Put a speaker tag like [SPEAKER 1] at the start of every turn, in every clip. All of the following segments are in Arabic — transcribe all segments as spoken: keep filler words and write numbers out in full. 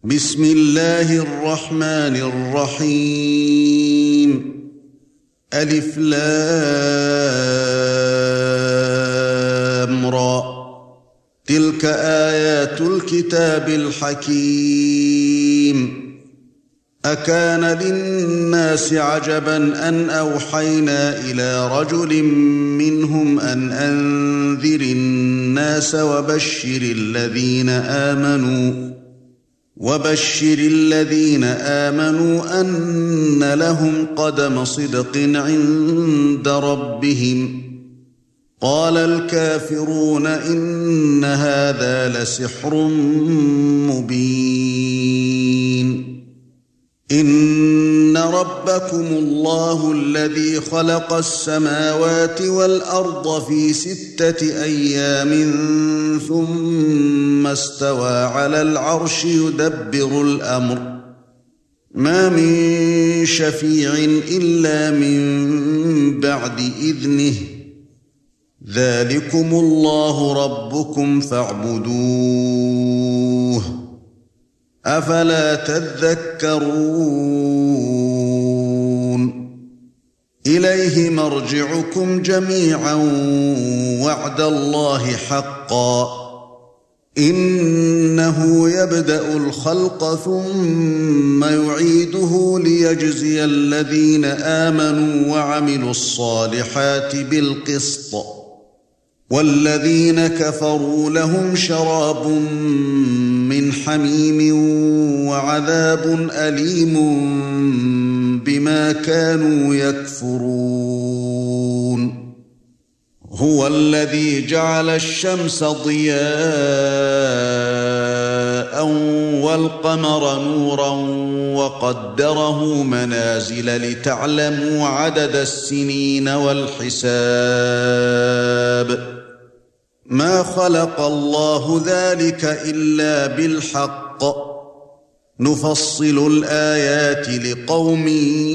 [SPEAKER 1] بسم الله الرحمن الرحيم ألف لام را تلك آيات الكتاب الحكيم أكان للناس عجبا أن أوحينا إلى رجل منهم أن أنذر الناس وبشر الذين آمنوا وَبَشِّرِ الَّذِينَ آمَنُوا أَنَّ لَهُمْ قَدَمَ صِدْقٍ عِندَ رَبِّهِمْ قَالَ الْكَافِرُونَ إِنَّ هَذَا لَسِحْرٌ مُبِينٌ إِنَّ رَبَّكُمُ اللَّهُ الَّذِي خَلَقَ السَّمَاوَاتِ وَالْأَرْضَ فِي سِتَّةِ أَيَّامٍ ثُمَّ اسْتَوَى عَلَى الْعَرْشِ يُدَبِّرُ الْأَمْرَ مَا مِن شَفِيعٍ إِلَّا مِن بَعْدِ إِذْنِهِ ذَلِكُمُ اللَّهُ رَبُّكُمْ فَاعْبُدُوهُ أَفَلَا تَذَكَّرُونَ إِلَيْهِ مَرْجِعُكُمْ جَمِيعًا وَعْدَ اللَّهِ حَقًّا إِنَّهُ يَبْدَأُ الْخَلْقَ ثُمَّ يُعِيدُهُ لِيَجْزِيَ الَّذِينَ آمَنُوا وَعَمِلُوا الصَّالِحَاتِ بِالْقِسْطِ وَالَّذِينَ كَفَرُوا لَهُمْ شَرَابٌ مِّنْ حَمِيمٍ وَعَذَابٌ أَلِيمٌ بِمَا كَانُوا يَكْفُرُونَ هُوَ الَّذِي جَعَلَ الشَّمْسَ ضِيَاءً وَالْقَمَرَ نُورًا وَقَدَّرَهُ مَنَازِلَ لِتَعْلَمُوا عَدَدَ السِّنِينَ وَالْحِسَابَ مَا خَلَقَ اللَّهُ ذَلِكَ إِلَّا بِالْحَقِّ نُفَصِّلُ الْآيَاتِ لِقَوْمٍ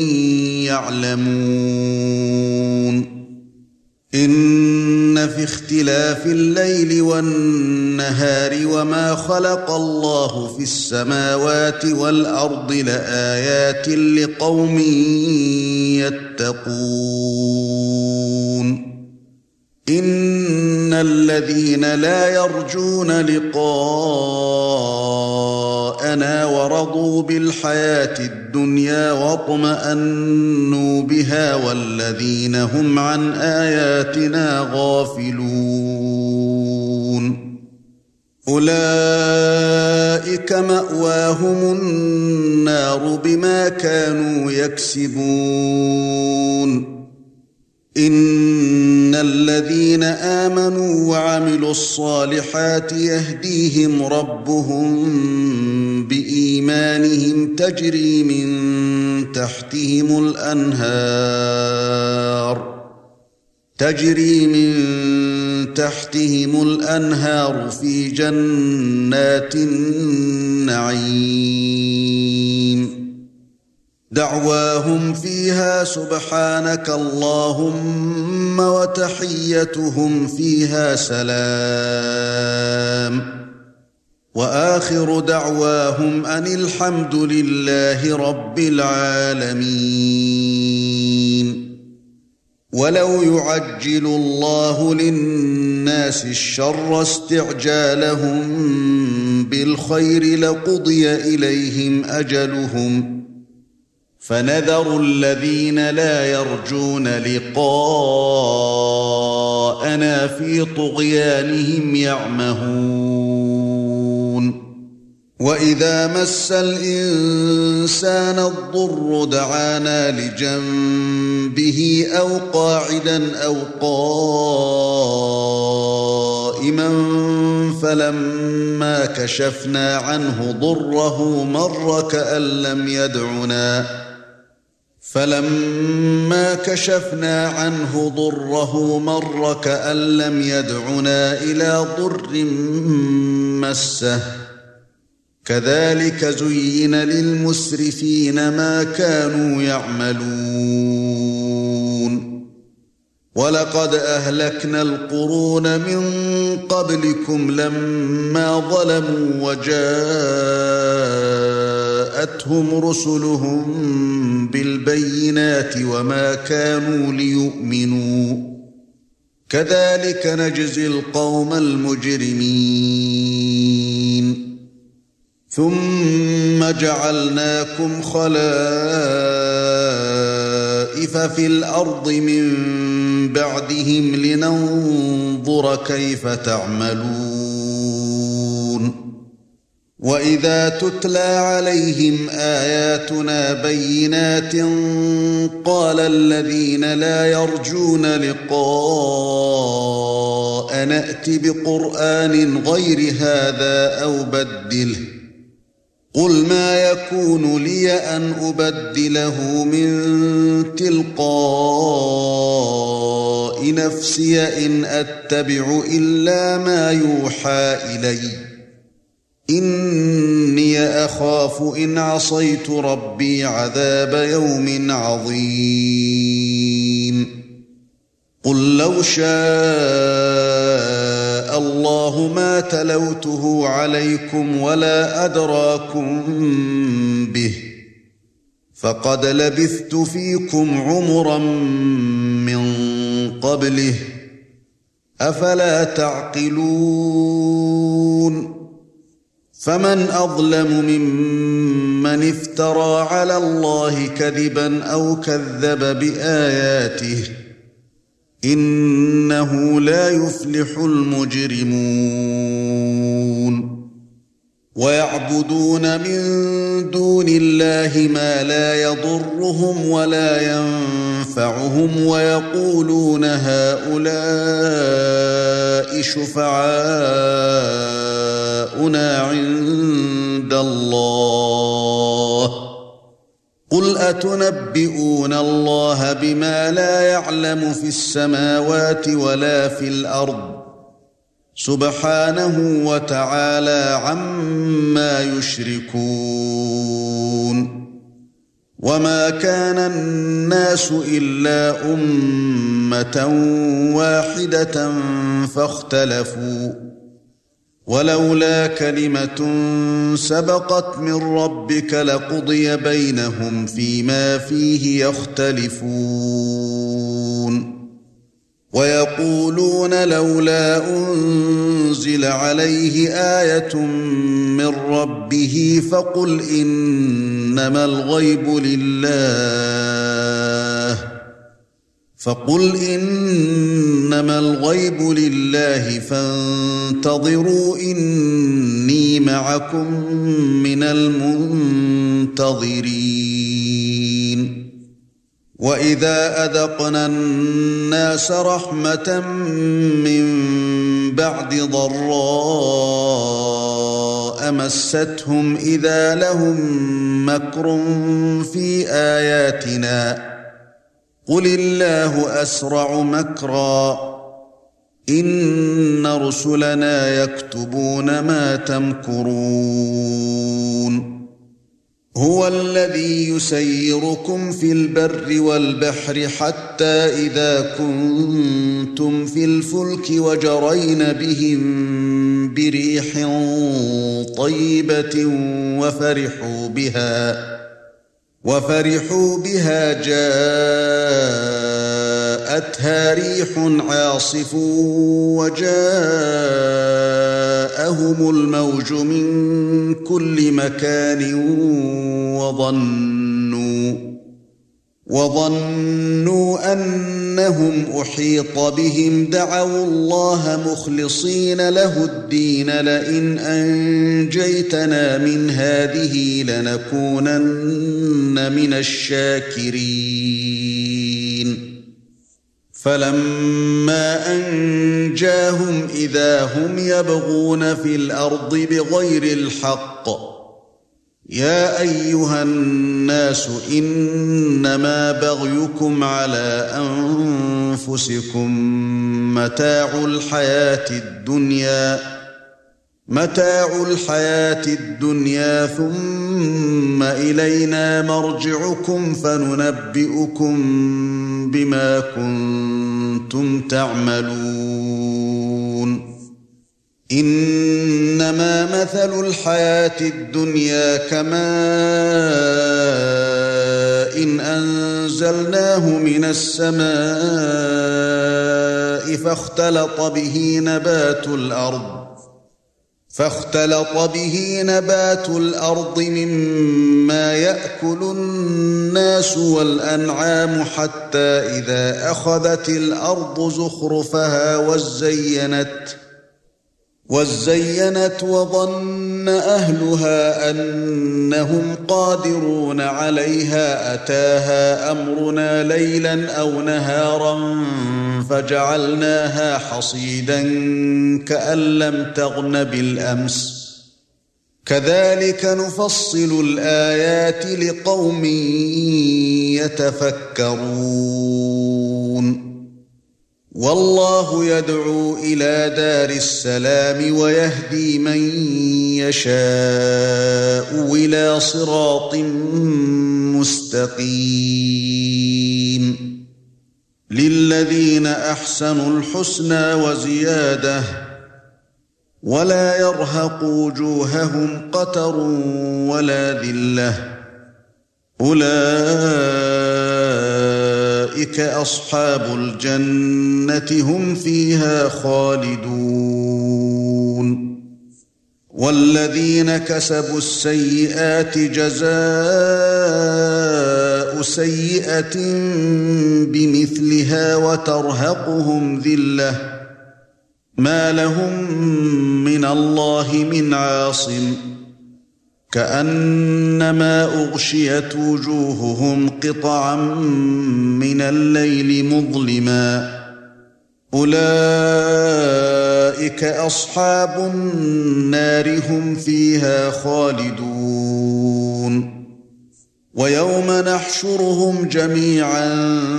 [SPEAKER 1] يَعْلَمُونَ إِنَّ فِي اخْتِلَافِ اللَّيْلِ وَالنَّهَارِ وَمَا خَلَقَ اللَّهُ فِي السَّمَاوَاتِ وَالْأَرْضِ لَآيَاتٍ لِقَوْمٍ يَتَّقُونَ إِنَّ الَّذِينَ لَا يَرْجُونَ لِقَاءَنَا وَرَضُوا بِالْحَيَاةِ الدُّنْيَا وَاطْمَأَنُّوا بِهَا وَالَّذِينَ هُمْ عَنْ آيَاتِنَا غَافِلُونَ أُولَئِكَ مَأْوَاهُمُ النَّارُ بِمَا كَانُوا يَكْسِبُونَ إِنَّ الَّذِينَ آمَنُوا وَعَمِلُوا الصَّالِحَاتِ يَهْدِيهِمْ رَبُّهُم بِإِيمَانِهِمْ تَجْرِي مِن تَحْتِهِمُ الْأَنْهَارُ تَجْرِي مِن تَحْتِهِمُ الْأَنْهَارُ فِي جَنَّاتِ النَّعِيمِ دعواهم فيها سبحانك اللهم وتحيتهم فيها سلام وآخر دعواهم أن الحمد لله رب العالمين ولو يعجل الله للناس الشر استعجالهم بالخير لقضي إليهم أجلهم فَنَذَرُ الَّذِينَ لَا يَرْجُونَ لِقَاءَنَا فِي طُغْيَانِهِمْ يَعْمَهُونَ وَإِذَا مَسَّ الْإِنسَانَ الضُّرُّ دَعَانَا لِجَنبِهِ أَوْ قَاعِدًا أَوْ قَائِمًا فَلَمَّا كَشَفْنَا عَنْهُ ضُرَّهُ مَرَّ كَأَن لَّمْ يَدْعُنَا فَلَمَّا كَشَفْنَا عَنْهُ ضُرَّهُ مَرَّ كَأَن لَّمْ يَدْعُنَا إِلَى ضُرٍّ مَّسَّهُ كَذَلِكَ زُيِّنَ لِلْمُسْرِفِينَ مَا كَانُوا يَعْمَلُونَ وَلَقَدْ أَهْلَكْنَا الْقُرُونَ مِنْ قَبْلِكُمْ لَمَّا ظَلَمُوا وَجَاءَهُمْ أتتهم رسلهم بالبينات وما كانوا ليؤمنوا كذلك نجزي القوم المجرمين ثم جعلناكم خلائف في الأرض من بعدهم لننظر كيف تعملون وإذا تتلى عليهم آياتنا بينات قال الذين لا يرجون لقاء نأت بقرآن غير هذا أو بدله قل ما يكون لي أن أبدله من تلقاء نفسي إن أتبع إلا ما يوحى إلي إني أخاف إن عصيت ربي عذاب يوم عظيم قل لو شاء الله ما تلوته عليكم ولا أدراكم به فقد لبثت فيكم عمرا من قبله أفلا تعقلون فمن أظلم ممن افترى على الله كذبا أو كذب بآياته إنه لا يفلح المجرمون ويعبدون من دون الله ما لا يضرهم ولا ينفعهم ويقولون هؤلاء شفعاؤنا عند الله قل أتنبئون الله بما لا يعلم في السماوات ولا في الأرض سبحانه وتعالى عما يشركون وما كان الناس إلا أمة واحدة فاختلفوا ولولا كلمة سبقت من ربك لقضي بينهم فيما فيه يختلفون ويقولون لولا أنزل عليه آية من ربه فقل إنما الغيب لله فقل إنما الغيب لله فانتظروا إني معكم من المنتظرين وإذا أذقنا الناس رحمة من بعد ضراء مستهم إذا لهم مكر في آياتنا قل الله أسرع مكرا إن رسلنا يكتبون ما تمكرون هو الذي يسيركم في البر والبحر حتى إذا كنتم في الفلك وجرين بهم بريح طيبة وفرحوا بها وفرحوا بها جاءتها ريح عاصف وجاءهم الموج من كل مكان وظنوا وظنوا أنهم أحيط بهم دعوا الله مخلصين له الدين لئن أنجيتنا من هذه لنكونن من الشاكرين فلما أنجاهم إذا هم يبغون في الأرض بغير الحق يا أيها الناس إنما بغيكم على أنفسكم متاع الحياة الدنيا متاع الحياة الدنيا ثم إلينا مرجعكم فننبئكم بما كنتم تعملون إنما مثل الحياة الدنيا كماء إن أنزلناه من السماء فاختلط به نبات الأرض فاختلط به نبات الأرض مما يأكل الناس والأنعام حتى إذا أخذت الأرض زخرفها وزينت وزينت وظن أهلها أنهم قادرون عليها أتاها أمرنا ليلا أو نهارا فجعلناها حصيدا كأن لم تغن بالأمس كذلك نفصل الآيات لقوم يتفكرون والله يدعو إلى دار السلام ويهدي من يشاء إلى صراط مستقيم للذين أحسنوا الحسنى وزيادة ولا يرهق وجوههم قتر ولا ذلة أولئك أصحاب الجنة هم فيها خالدون والذين كسبوا السيئات جزاء سيئة بمثلها وترهقهم ذلة ما لهم من الله من عاصم كأنما أغشيت وجوههم قطعا من الليل مظلما أولئك أصحاب النار هم فيها خالدون ويوم نحشرهم جميعا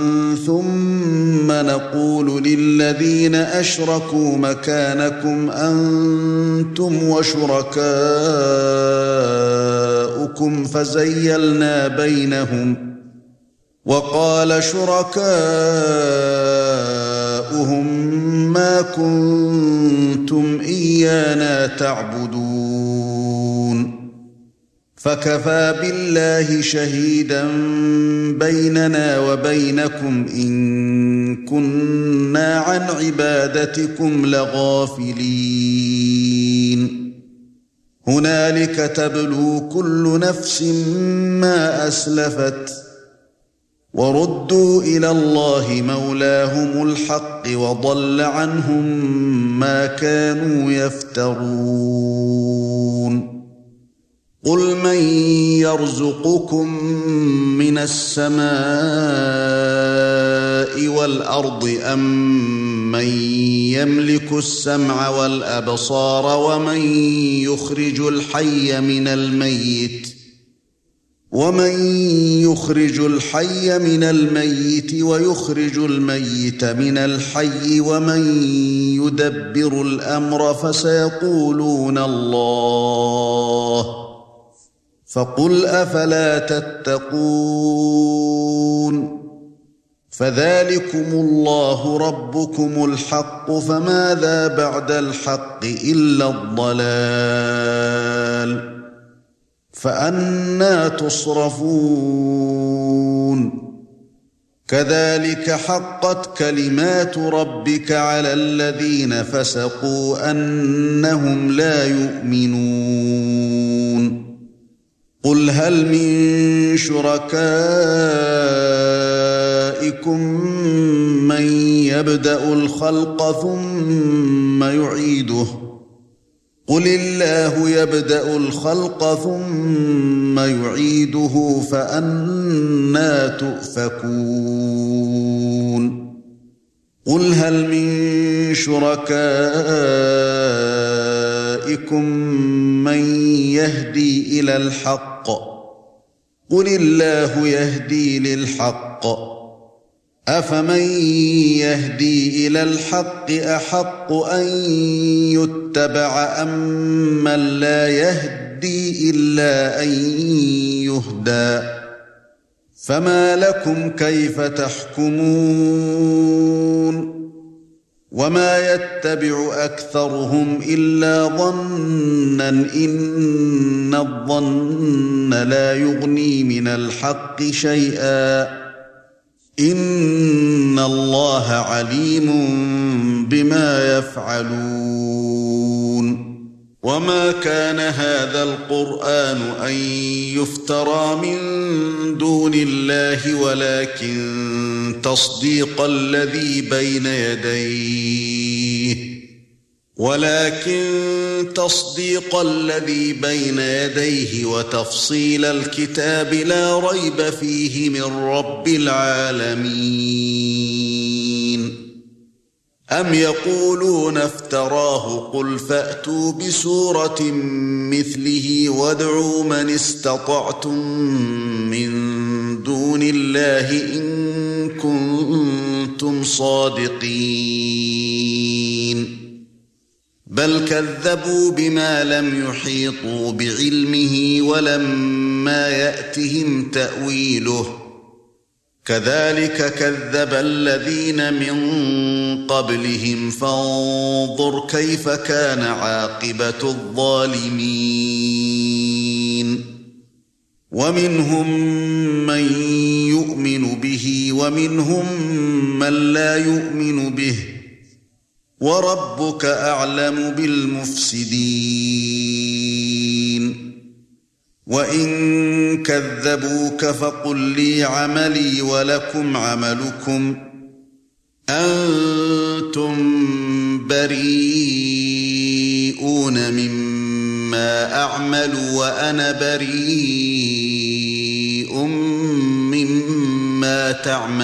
[SPEAKER 1] ثم نقول للذين أشركوا مكانكم أنتم وشركاؤكم فزيلنا بينهم وقال شركاؤهم ما كنتم إيانا تعبدون فكفى بالله شهيدا بيننا وبينكم إن كنا عن عبادتكم لغافلين هنالك تبلو كل نفس ما أسلفت وردوا إلى الله مولاهم الحق وضل عنهم ما كانوا يفترون قل من يرزقكم من السماء والأرض أم من يملك السمع والأبصار ومن يخرج الحي من الميت ومن يخرج الحي من الميت ويخرج الميت من الحي ومن يدبر الأمر فسيقولون الله فقل أفلا تتقون فذلكم الله ربكم الحق فماذا بعد الحق إلا الضلال فأنى تصرفون كذلك حقت كلمات ربك على الذين فسقوا أنهم لا يؤمنون قل هل من شركائكم من يبدأ الخلق ثم يعيده قل الله يبدأ الخلق ثم يعيده فأنى تؤفكون قل هل من شركائكم من يهدي إلى الحق قل الله يهدي للحق أفمن يهدي إلى الحق أحق أن يتبع أم من لا يهدي إلا أن يهدى فما لكم كيف تحكمون وما يتبع أكثرهم إلا ظنًا إن الظن لا يغني من الحق شيئا إن الله عليم بما يفعلون وما كان هذا القرآن أن يفترى من دون الله ولكن تصديق الذي بين يديه ولكن تصديق الذي بين يديه وتفصيل الكتاب لا ريب فيه من رب العالمين أم يقولون افتراه قل فأتوا بسورة مثله وادعوا من استطعتم من دون الله إن كنتم صادقين بل كذبوا بما لم يحيطوا بعلمه ولما يأتهم تأويله كذلك كذب الذين من قبلهم فانظر كيف كان عاقبة الظالمين ومنهم من يؤمن به ومنهم من لا يؤمن به وربك أعلم بالمفسدين وإن كذبوك فقل لي عملي ولكم عملكم أنتم بريئون مما أعمل وأنا بريء مما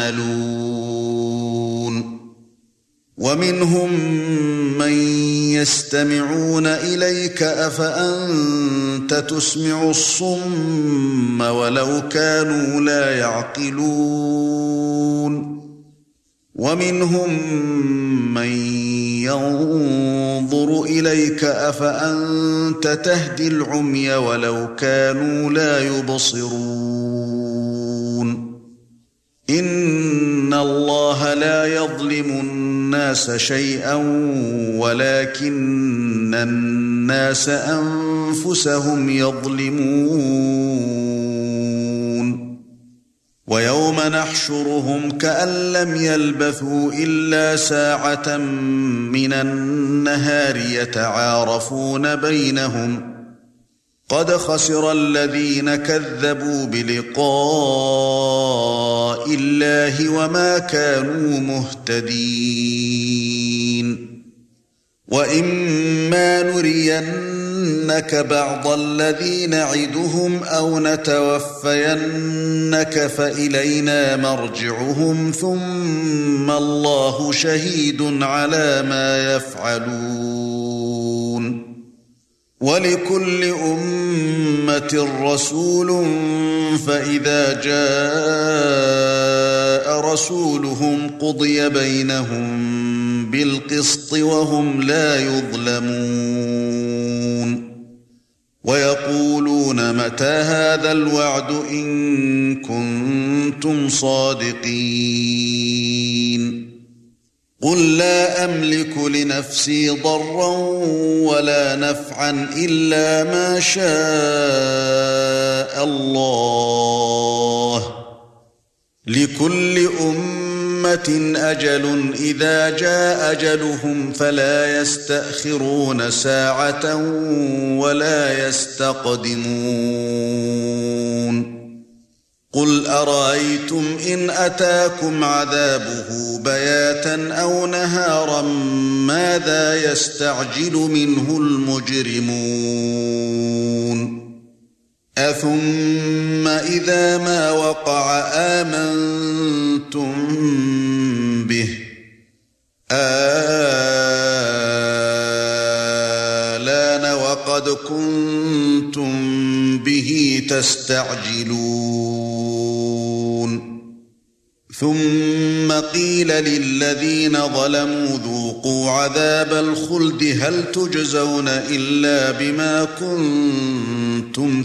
[SPEAKER 1] تعملون ومنهم من يستمعون إليك أفأنت تسمع الصم ولو كانوا لا يعقلون ومنهم من ينظر إليك أفأنت تهدي العمي ولو كانوا لا يبصرون إن الله لا يظلم الناس شيئا ولكن الناس أنفسهم يظلمون ويوم نحشرهم كأن لم يلبثوا إلا ساعة من النهار يتعارفون بينهم قد خسر الذين كذبوا بلقاء الله وما كانوا مهتدين وإما نرينك بعض الذي نعدهم أو نتوفينك فإلينا مرجعهم ثم الله شهيد على ما يفعلون ولكل أمة رسول فإذا جاء رسولهم قضي بينهم بالقسط وهم لا يظلمون ويقولون متى هذا الوعد إن كنتم صادقين قل لا أملك لنفسي ضرا ولا نفعا إلا ما شاء الله لكل أمة أجل إذا جاء أجلهم فلا يستأخرون ساعة ولا يستقدمون قل أرأيتم إن أتاكم عذابه بياتا أو نهارا ماذا يستعجل منه المجرمون أثم إذا ما وقع آمنتم به آلان وقد كنتم به تستعجلون ثم قيل للذين ظلموا ذوقوا عذاب الخلد هل تجزون إلا بما كنتم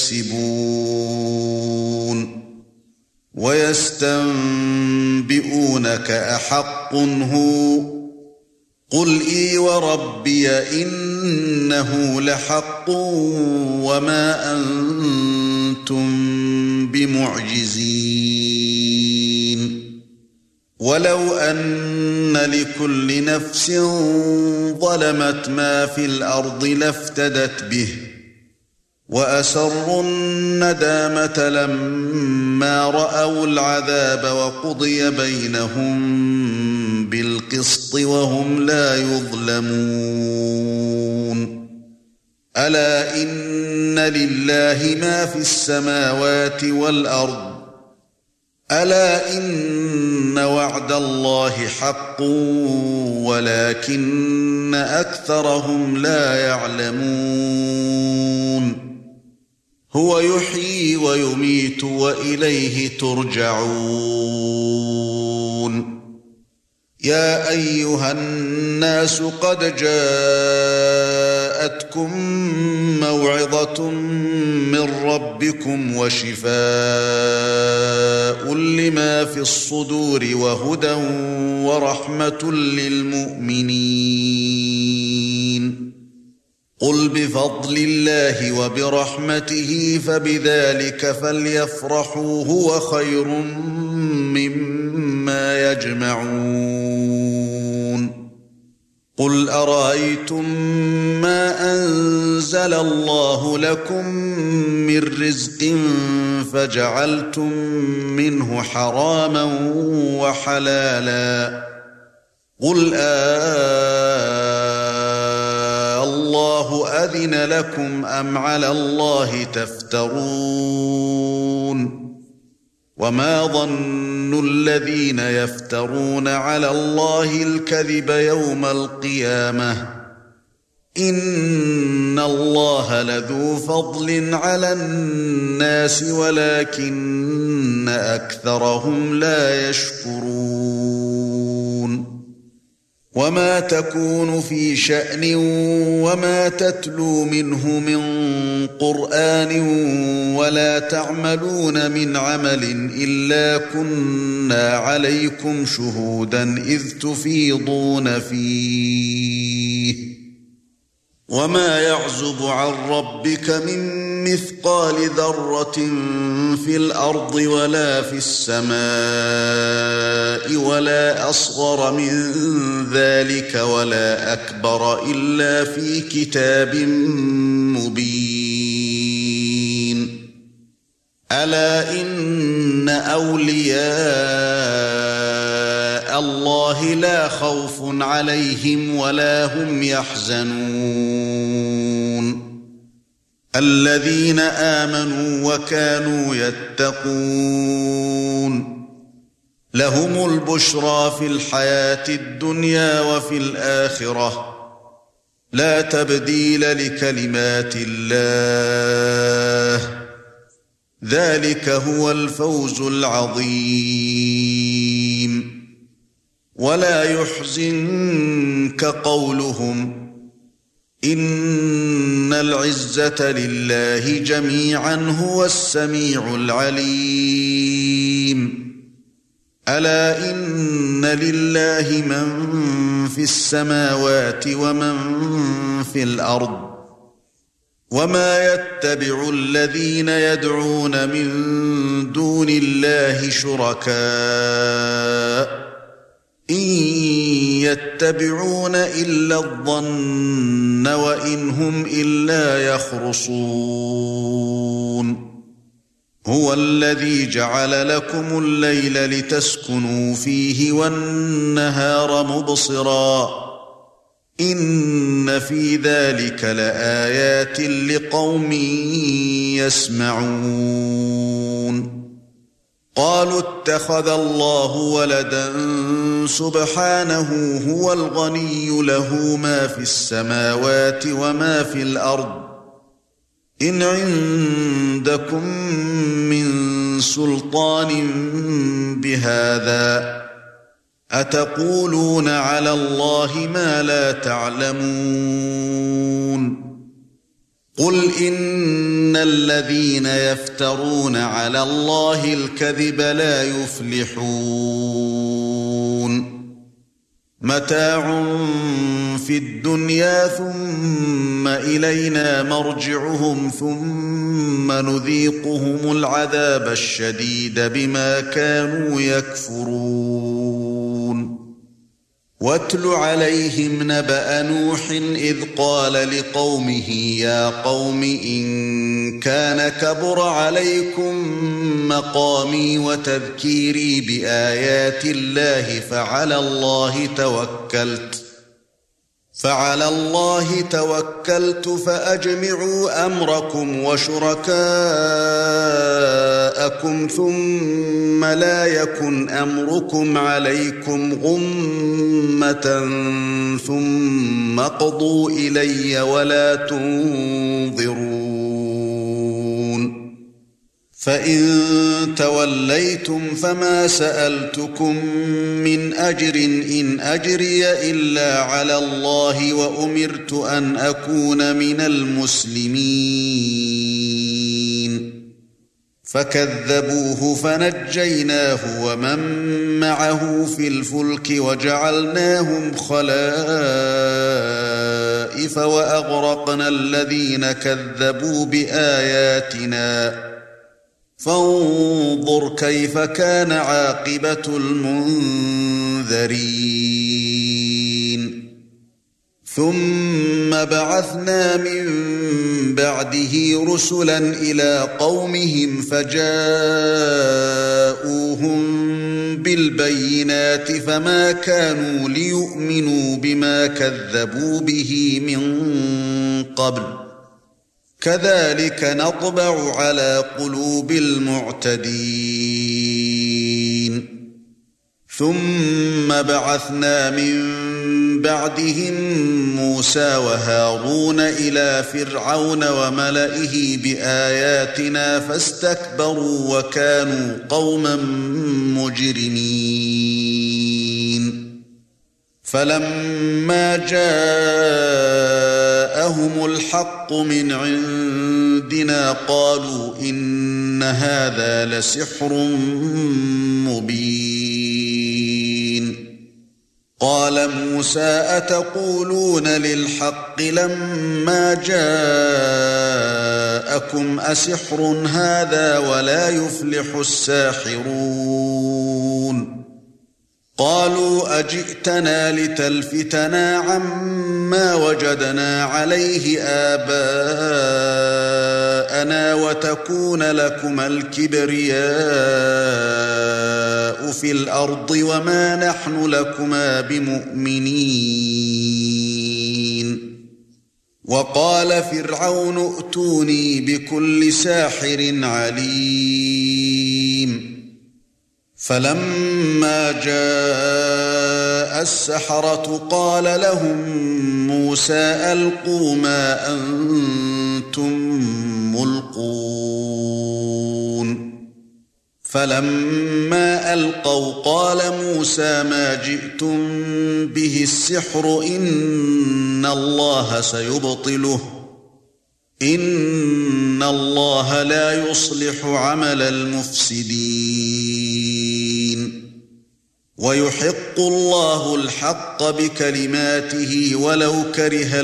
[SPEAKER 1] تكسبون ويستنبئونك أحق هو قُلْ إِي وَرَبِّي إِنَّهُ لَحَقٌّ وَمَا أَنْتُمْ بِمُعْجِزِينَ وَلَوْ أَنَّ لِكُلِّ نَفْسٍ ظَلَمَتْ مَا فِي الْأَرْضِ لَافْتَدَتْ بِهِ وَأَسَرُّوا النَّدَامَةَ لَمَّا رَأَوُا الْعَذَابَ وَقُضِيَ بَيْنَهُم بِالْقِسْطِ وَهُمْ لَا يُظْلَمُونَ أَلَا إِنَّ لِلَّهِ مَا فِي السَّمَاوَاتِ وَالْأَرْضِ أَلَا إِنَّ وَعْدَ اللَّهِ حَقٌّ وَلَكِنَّ أَكْثَرَهُمْ لَا يَعْلَمُونَ هُوَ يُحْيِي وَيُمِيتُ وَإِلَيْهِ تُرْجَعُونَ يَا أَيُّهَا النَّاسُ قَدْ جَاءَتْكُمْ مَوْعِظَةٌ مِّن رَّبِّكُمْ وَشِفَاءٌ لِّمَا فِي الصُّدُورِ وَهُدًى وَرَحْمَةٌ لِّلْمُؤْمِنِينَ قُلْ بِفَضْلِ اللَّهِ وَبِرَحْمَتِهِ فَبِذَلِكَ فَلْيَفْرَحُوا هُوَ خَيْرٌ مِّمَّا يَجْمَعُونَ قُلْ أَرَأَيْتُم مَّا أَنزَلَ اللَّهُ لَكُم مِّن رِّزْقٍ فَجَعَلْتُم مِّنْهُ حَرَامًا وَحَلَالًا قُلْ آللَّهُ أَذِنَ لَكُمْ أَمْ عَلَى اللَّهِ تَفْتَرُونَ وَمَا ظَنُّ الَّذِينَ يَفْتَرُونَ عَلَى اللَّهِ الْكَذِبَ يَوْمَ الْقِيَامَةِ إِنَّ اللَّهَ لَذُو فَضْلٍ عَلَى النَّاسِ وَلَكِنَّ أَكْثَرَهُمْ لَا يَشْكُرُونَ وَمَا تَكُونُ فِي شَأْنٍ وَمَا تَتْلُو مِنْهُ مِنْ قُرْآنٍ وَلَا تَعْمَلُونَ مِنْ عَمَلٍ إِلَّا كُنَّا عَلَيْكُمْ شُهُودًا إِذْ تُفِيضُونَ فِيهِ وَمَا يَعْزُبُ عَنْ رَبِّكَ مِنْ مِثْقَالِ ذَرَّةٍ فِي الْأَرْضِ وَلَا فِي السَّمَاءِ وَلَا أَصْغَرَ مِنْ ذَلِكَ وَلَا أَكْبَرَ إِلَّا فِي كِتَابٍ مُبِينٍ أَلَا إِنَّ أَوْلِيَاءَ اللَّهِ لَا خَوْفٌ عَلَيْهِمْ وَلَا هُمْ يَحْزَنُونَ الَّذِينَ آمَنُوا وَكَانُوا يَتَّقُونَ لَهُمُ الْبُشْرَى فِي الْحَيَاةِ الدُّنْيَا وَفِي الْآخِرَةِ لَا تَبْدِيلَ لِكَلِمَاتِ اللَّهِ ذَلِكَ هُوَ الْفَوْزُ الْعَظِيمُ وَلَا يَحْزُنكَ قَوْلُهُمْ إِنَّ الْعِزَّةَ لِلَّهِ جَمِيعًا هُوَ السَّمِيعُ الْعَلِيمُ أَلَا إِنَّ لِلَّهِ مَن فِي السَّمَاوَاتِ وَمَن فِي الْأَرْضِ وَمَا يَتَّبِعُ الَّذِينَ يَدْعُونَ مِن دُونِ اللَّهِ شُرَكَاءَ إِن يَتَّبِعُونَ إِلَّا الظَّنَّ وَإِنْ هُمْ إِلَّا يَخْرُصُونَ هُوَ الَّذِي جَعَلَ لَكُمُ اللَّيْلَ لِتَسْكُنُوا فِيهِ وَالنَّهَارَ مُبْصِرًا إِنَّ فِي ذَلِكَ لَآيَاتٍ لِقَوْمٍ يَسْمَعُونَ قَالُوا اتَّخَذَ اللَّهُ وَلَدًا سُبْحَانَهُ هُوَ الْغَنِيُّ لَهُ مَا فِي السَّمَاوَاتِ وَمَا فِي الْأَرْضِ إِنْ عِندَكُمْ مِنْ سُلْطَانٍ بِهَذَا أَتَقُولُونَ عَلَى اللَّهِ مَا لَا تَعْلَمُونَ قُلْ إِنَّ الَّذِينَ يَفْتَرُونَ عَلَى اللَّهِ الْكَذِبَ لَا يُفْلِحُونَ متاع في الدنيا ثم إلينا مرجعهم ثم نذيقهم العذاب الشديد بما كانوا يكفرون واتل عليهم نبأ نوح إذ قال لقومه يا قوم إن كان كبر عليكم مقامي وتذكيري بآيات الله فعلى الله توكلت فعلى الله توكلت فأجمعوا أمركم وشركاءكم ثم لا يكن أمركم عليكم غمة ثم اقضوا إلي ولا تنظرون فإن توليتم فما سألتكم من أجر إن أجري إلا على الله وأمرت أن أكون من المسلمين فكذبوه فنجيناه ومن معه في الفلك وجعلناهم خلائف وأغرقنا الذين كذبوا بآياتنا فانظر كيف كان عاقبة المنذرين ثم بعثنا من بعده رسلا إلى قومهم فجاءوهم بالبينات فما كانوا ليؤمنوا بما كذبوا به من قبل كذلك نطبع على قلوب المعتدين ثم بعثنا من بعدهم موسى وهارون إلى فرعون وملئه بآياتنا فاستكبروا وكانوا قوما مجرمين فلما جاءهم الحق من عندنا قالوا إن هذا لسحر مبين قال موسى أتقولون للحق لما جاءكم أسحر هذا ولا يفلح الساحرون قالوا أجئتنا لتلفتنا عما وجدنا عليه آباءنا وتكون لكما الكبرياء في الأرض وما نحن لكما بمؤمنين وقال فرعون ائتوني بكل ساحر عليم فلما جاء السحرة قال لهم موسى ألقوا ما أنتم ملقون فلما ألقوا قال موسى ما جئتم به السحر إن الله سيبطله إن الله لا يصلح عمل المفسدين ويحق الله الحق بكلماته ولو كره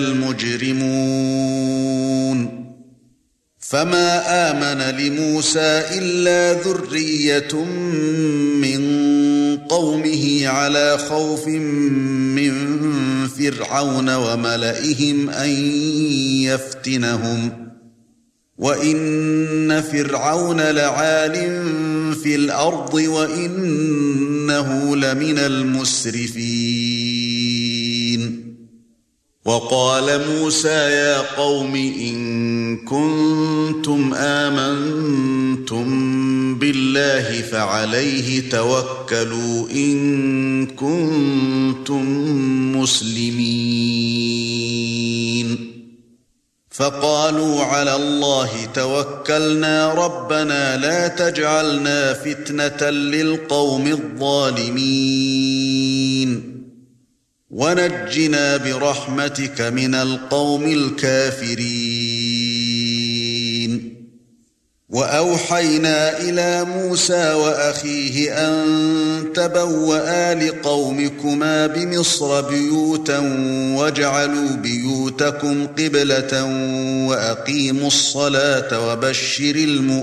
[SPEAKER 1] المجرمون فما آمن لموسى إلا ذرية من قومه على خوف من فرعون وملئهم أن يفتنهم وإن فرعون لعال في الأرض وإنه لمن المسرفين وقال موسى يا قوم إن كنتم آمنتم بالله فعليه توكلوا إن كنتم مسلمين فقالوا على الله توكلنا ربنا لا تجعلنا فتنة للقوم الظالمين ونجنا برحمتك من القوم الكافرين وأوحينا إلى موسى وأخيه أن تبوأ لقومكما بمصر بيوتا واجعلوا بيوتكم قبلة وأقيموا الصلاة وبشر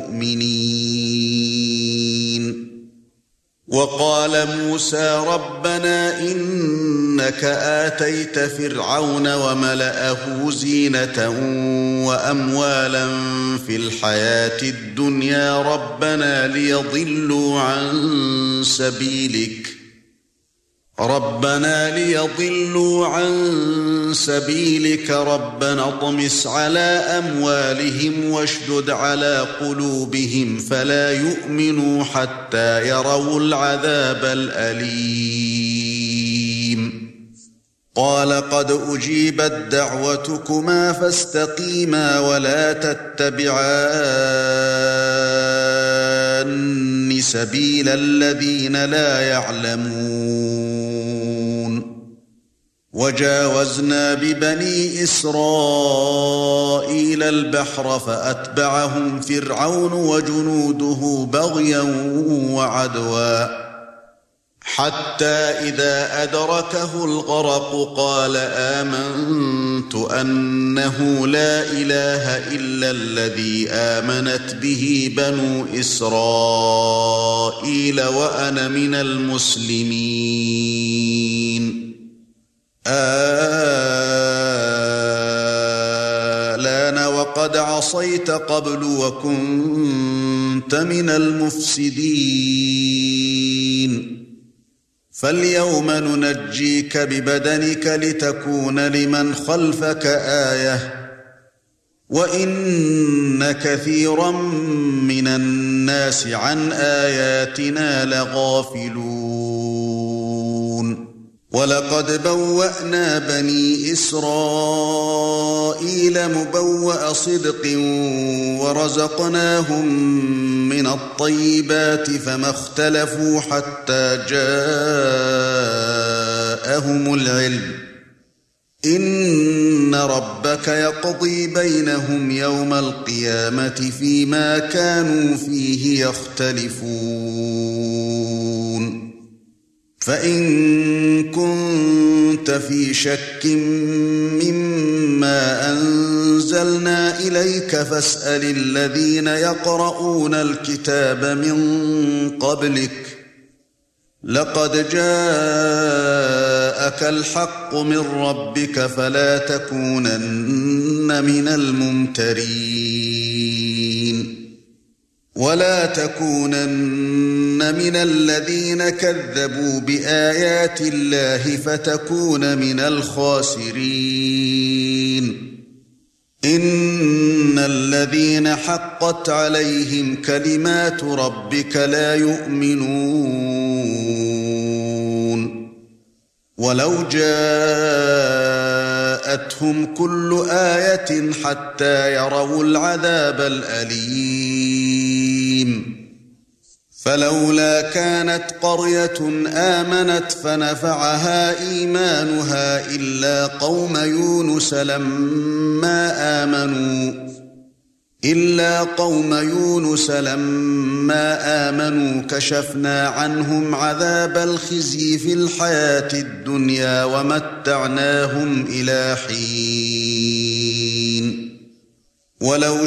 [SPEAKER 1] المؤمنين. وقال موسى ربنا إنك آتيت فرعون وملأه زينة وأموالا في الحياة الدنيا ربنا ليضلوا عن سبيلك ربنا ليضلوا عن سبيلك ربنا اطمس على أموالهم واشدد على قلوبهم فلا يؤمنوا حتى يروا العذاب الأليم. قال قد أجيبت دعوتكما فاستقيما ولا تتبعان سبيل الذين لا يعلمون. وجاوزنا ببني إسرائيل البحر فأتبعهم فرعون وجنوده بغيا وعدوا حتى إذا أدركه الغرق قال آمنت أنه لا إله إلا الذي آمنت به بنو إسرائيل وأنا من المسلمين. آلان وقد عصيت قبل وكنت من المفسدين فاليوم ننجيك ببدنك لتكون لمن خلفك آية وإن كثيرا من الناس عن آياتنا لغافلون. ولقد بوأنا بني إسرائيل مبوأ صدق ورزقناهم من الطيبات فما اختلفوا حتى جاءهم العلم إن ربك يقضي بينهم يوم القيامة فيما كانوا فيه يختلفون. فإن كنت في شك مما أنزلنا إليك فاسأل الذين يقرؤون الكتاب من قبلك لقد جاءك الحق من ربك فلا تكونن من الممترين ولا تكونن من الذين كذبوا بآيات الله فتكون من الخاسرين. إن الذين حقت عليهم كلمات ربك لا يؤمنون ولو جاءتهم كل آية حتى يروا العذاب الأليم فلولا كانت قرية آمنت فنفعها إيمانها إلا قوم يونس لما آمنوا إلا قوم يونس لما آمنوا كشفنا عنهم عذاب الخزي في الحياة الدنيا ومتعناهم إلى حين. ولو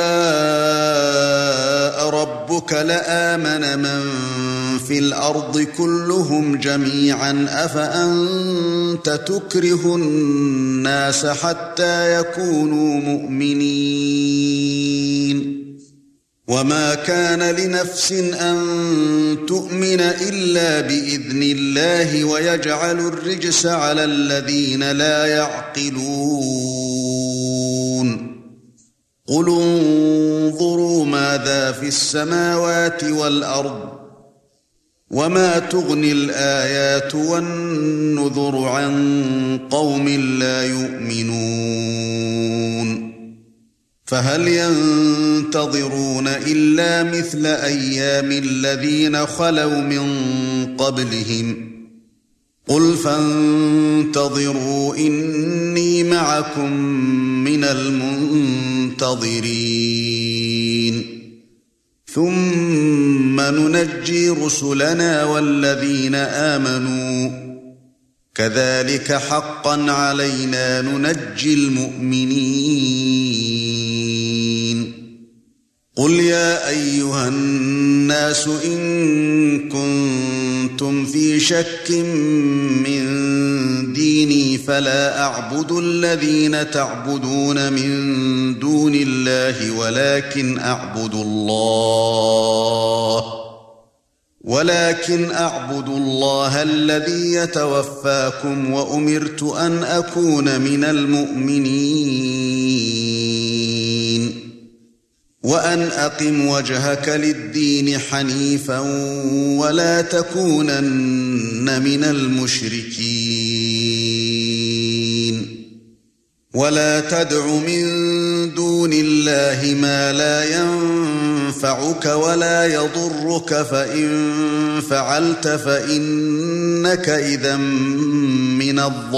[SPEAKER 1] شاء ربك لآمن من في الأرض كلهم جميعا أفأنت تكره الناس حتى يكونوا مؤمنين وما كان لنفس أن تؤمن إلا بإذن الله ويجعل الرجس على الذين لا يعقلون. قل انظروا ماذا في السماوات والأرض وما تغني الآيات والنذر عن قوم لا يؤمنون. فهل ينتظرون إلا مثل أيام الذين خلوا من قبلهم قل فانتظروا إني معكم من المنتظرين. ثُمَّ نُنَجِّي رُسُلَنَا وَالَّذِينَ آمَنُوا كَذَلِكَ حَقًّا عَلَيْنَا نُنَجِّي الْمُؤْمِنِينَ قُلْ يَا أَيُّهَا النَّاسُ إِن كُنتُمْ فِي شَكٍّ مِّن دِينِي فَلَا أَعْبُدُ الَّذِينَ تَعْبُدُونَ مِن دُونِ اللَّهِ وَلَكِنْ أَعْبُدُ اللَّهَ ولكن أعبد الله الذي يتوفاكم وأمرت أن أكون من المؤمنين وأن أقم وجهك للدين حنيفا ولا تكونن من المشركين ولا تدع من دون الله ما لا ينفعك ولا يضرك فإن فعلت فإنك إذا من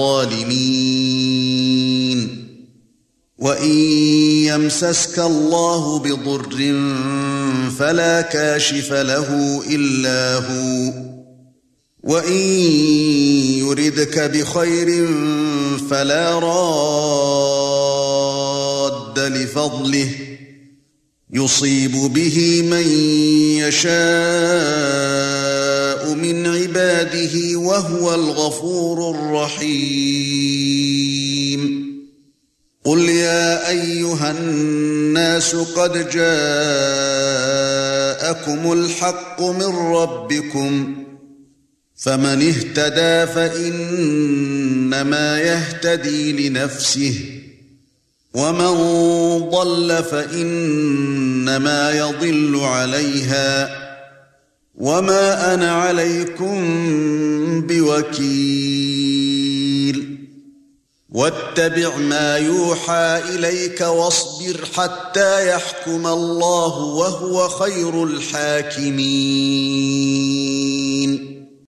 [SPEAKER 1] الظالمين وإن يمسسك الله بضر فلا كاشف له إلا هو وإن يردك بخير فلا راد لفضله يصيب به من يشاء من عباده وهو الغفور الرحيم قل يا أيها الناس قد جاءكم الحق من ربكم فمن اهتدى فإنما يهتدي لنفسه ومن ضل فإنما يضل عليها وما أنا عليكم بوكيل واتبع ما يوحى إليك واصبر حتى يحكم الله وهو خير الحاكمين